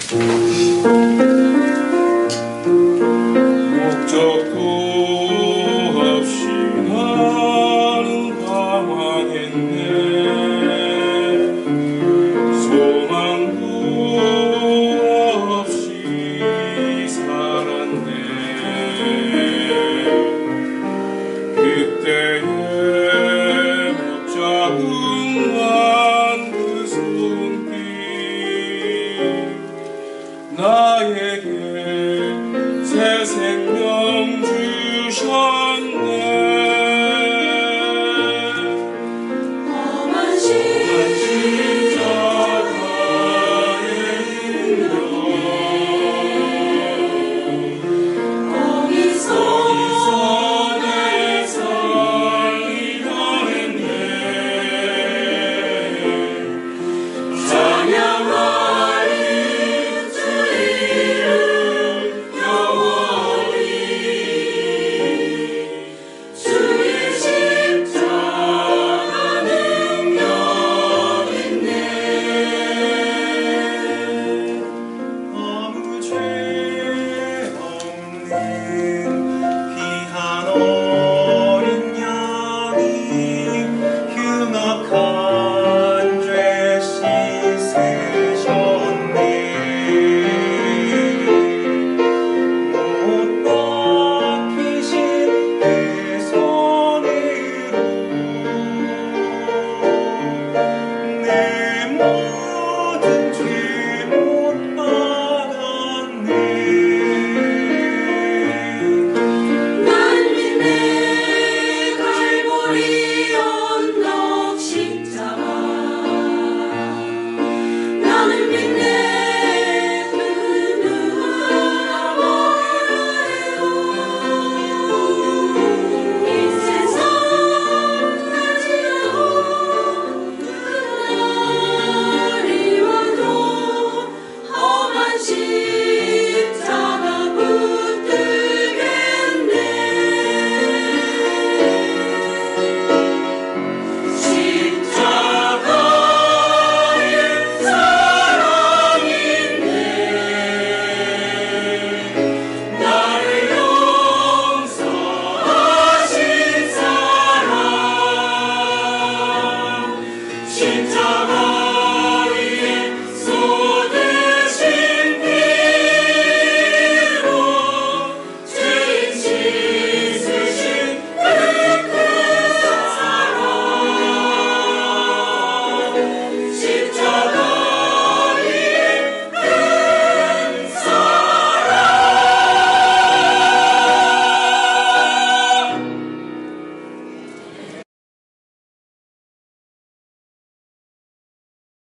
목적도 없이 나는 방황했네. 소망도 없이 살았네. 그때에 못 잡은 그 손길 나에게 새 생명 주셨네. 험한 십자가의 능력 거기서 내 삶이 변했네. 찬양하리 주 이름 영원히. 주의 십자가 능력 있네. 아무 죄 없는 귀한 어린 양이 흉악한 죄 씻으셨네. 못 박히신 그 손으로 내 모든 죄 못 받았네. 날 믿네. 갈보리 언덕 십자가 나는 믿네. 그 누가 뭐라 해도 이 세상 가지고 그날이 와도 험한 십자가 붙들겠네. 십자가에 사랑이 있네. 나를 용서하신 사랑 십자가